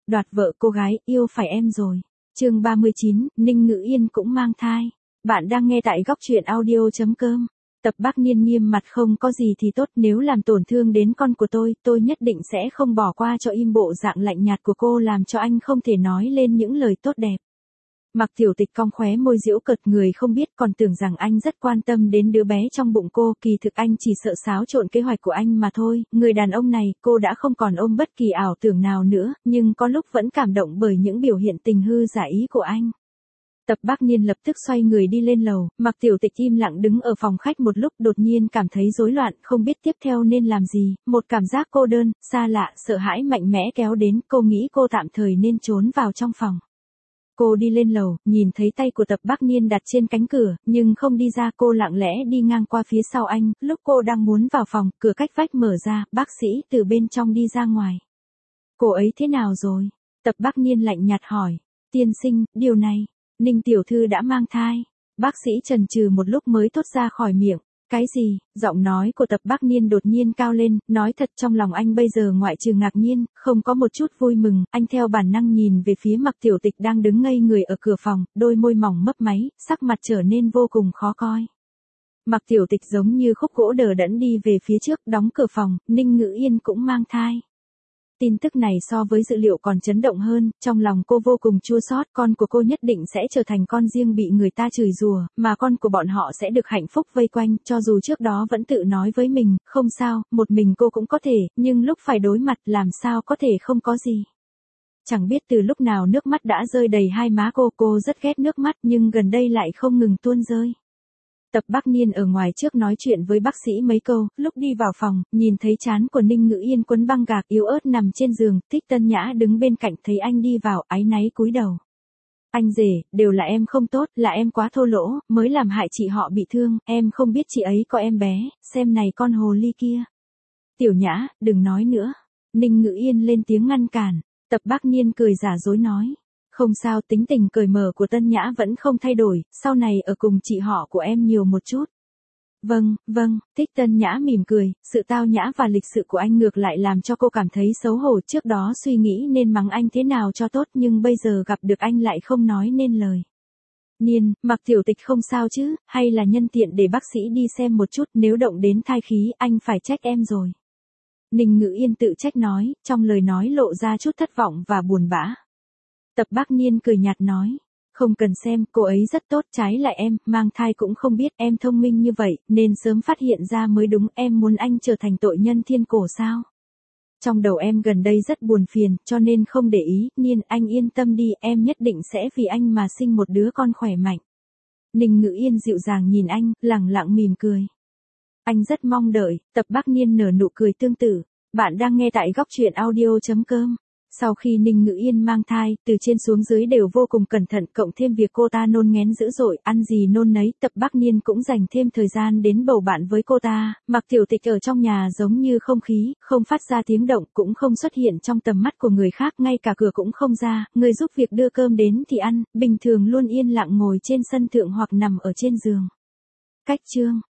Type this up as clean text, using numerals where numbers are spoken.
đoạt vợ cô gái, yêu phải em rồi. Chương 39, Ninh Ngữ Yên cũng mang thai. Bạn đang nghe tại góc truyện audio.com. Tập Bắc Niên nghiêm mặt không có gì thì tốt, nếu làm tổn thương đến con của tôi nhất định sẽ không bỏ qua cho. Im bộ dạng lạnh nhạt của cô làm cho anh không thể nói lên những lời tốt đẹp. Mặc Tiểu Tịch cong khóe môi giễu cợt, người không biết còn tưởng rằng anh rất quan tâm đến đứa bé trong bụng cô, kỳ thực anh chỉ sợ xáo trộn kế hoạch của anh mà thôi. Người đàn ông này, cô đã không còn ôm bất kỳ ảo tưởng nào nữa, nhưng có lúc vẫn cảm động bởi những biểu hiện tình hư giả ý của anh. Tập Bắc Niên lập tức xoay người đi lên lầu, Mặc Tiểu Tịch im lặng đứng ở phòng khách một lúc, đột nhiên cảm thấy rối loạn, không biết tiếp theo nên làm gì, một cảm giác cô đơn, xa lạ, sợ hãi mạnh mẽ kéo đến, cô nghĩ cô tạm thời nên trốn vào trong phòng. Cô đi lên lầu, nhìn thấy tay của Tập Bắc Niên đặt trên cánh cửa, nhưng không đi ra, cô lặng lẽ đi ngang qua phía sau anh, lúc cô đang muốn vào phòng, cửa cách vách mở ra, bác sĩ từ bên trong đi ra ngoài. Cô ấy thế nào rồi? Tập Bắc Niên lạnh nhạt hỏi. Tiên sinh, điều này, Ninh tiểu thư đã mang thai. Bác sĩ chần chừ một lúc mới thốt ra khỏi miệng. Cái gì? Giọng nói của Tập Bắc Niên đột nhiên cao lên, nói thật trong lòng anh bây giờ ngoại trừ ngạc nhiên, không có một chút vui mừng, anh theo bản năng nhìn về phía Mặc Tiểu Tịch đang đứng ngây người ở cửa phòng, đôi môi mỏng mấp máy, sắc mặt trở nên vô cùng khó coi. Mặc Tiểu Tịch giống như khúc gỗ đờ đẫn đi về phía trước, đóng cửa phòng, Ninh Ngữ Yên cũng mang thai. Tin tức này so với dự liệu còn chấn động hơn, trong lòng cô vô cùng chua xót, con của cô nhất định sẽ trở thành con riêng bị người ta chửi rủa, mà con của bọn họ sẽ được hạnh phúc vây quanh, cho dù trước đó vẫn tự nói với mình, không sao, một mình cô cũng có thể, nhưng lúc phải đối mặt làm sao có thể không có gì. Chẳng biết từ lúc nào nước mắt đã rơi đầy hai má cô rất ghét nước mắt nhưng gần đây lại không ngừng tuôn rơi. Tập Bắc Niên ở ngoài trước nói chuyện với bác sĩ mấy câu, lúc đi vào phòng, nhìn thấy trán của Ninh Ngữ Yên quấn băng gạc yếu ớt nằm trên giường, Thích Tân Nhã đứng bên cạnh thấy anh đi vào, áy náy cúi đầu. Anh rể, đều là em không tốt, là em quá thô lỗ, mới làm hại chị họ bị thương, em không biết chị ấy có em bé, xem này con hồ ly kia. Tiểu Nhã, đừng nói nữa. Ninh Ngữ Yên lên tiếng ngăn cản, Tập Bắc Niên cười giả dối nói. Không sao, tính tình cởi mở của Tân Nhã vẫn không thay đổi, sau này ở cùng chị họ của em nhiều một chút. Vâng, Thích Tân Nhã mỉm cười, sự tao nhã và lịch sự của anh ngược lại làm cho cô cảm thấy xấu hổ, trước đó suy nghĩ nên mắng anh thế nào cho tốt nhưng bây giờ gặp được anh lại không nói nên lời. Niên, Mặc Tiểu Tịch không sao chứ, hay là nhân tiện để bác sĩ đi xem một chút, nếu động đến thai khí, anh phải trách em rồi. Ninh Ngữ Yên tự trách nói, trong lời nói lộ ra chút thất vọng và buồn bã. Tập Bắc Niên cười nhạt nói, không cần xem, cô ấy rất tốt, trái lại em, mang thai cũng không biết, em thông minh như vậy, nên sớm phát hiện ra mới đúng, em muốn anh trở thành tội nhân thiên cổ sao? Trong đầu em gần đây rất buồn phiền, cho nên không để ý, Niên, anh yên tâm đi, em nhất định sẽ vì anh mà sinh một đứa con khỏe mạnh. Ninh Ngữ Yên dịu dàng nhìn anh, lẳng lặng mỉm cười. Anh rất mong đợi, Tập Bắc Niên nở nụ cười tương tự. Bạn đang nghe tại góc truyện audio.com. Sau khi Ninh Ngữ Yên mang thai, từ trên xuống dưới đều vô cùng cẩn thận, cộng thêm việc cô ta nôn nghén dữ dội, ăn gì nôn nấy, Tập Bắc Niên cũng dành thêm thời gian đến bầu bạn với cô ta. Mặc Tiểu Tịch ở trong nhà giống như không khí, không phát ra tiếng động, cũng không xuất hiện trong tầm mắt của người khác, ngay cả cửa cũng không ra, người giúp việc đưa cơm đến thì ăn, bình thường luôn yên lặng ngồi trên sân thượng hoặc nằm ở trên giường. Cách chương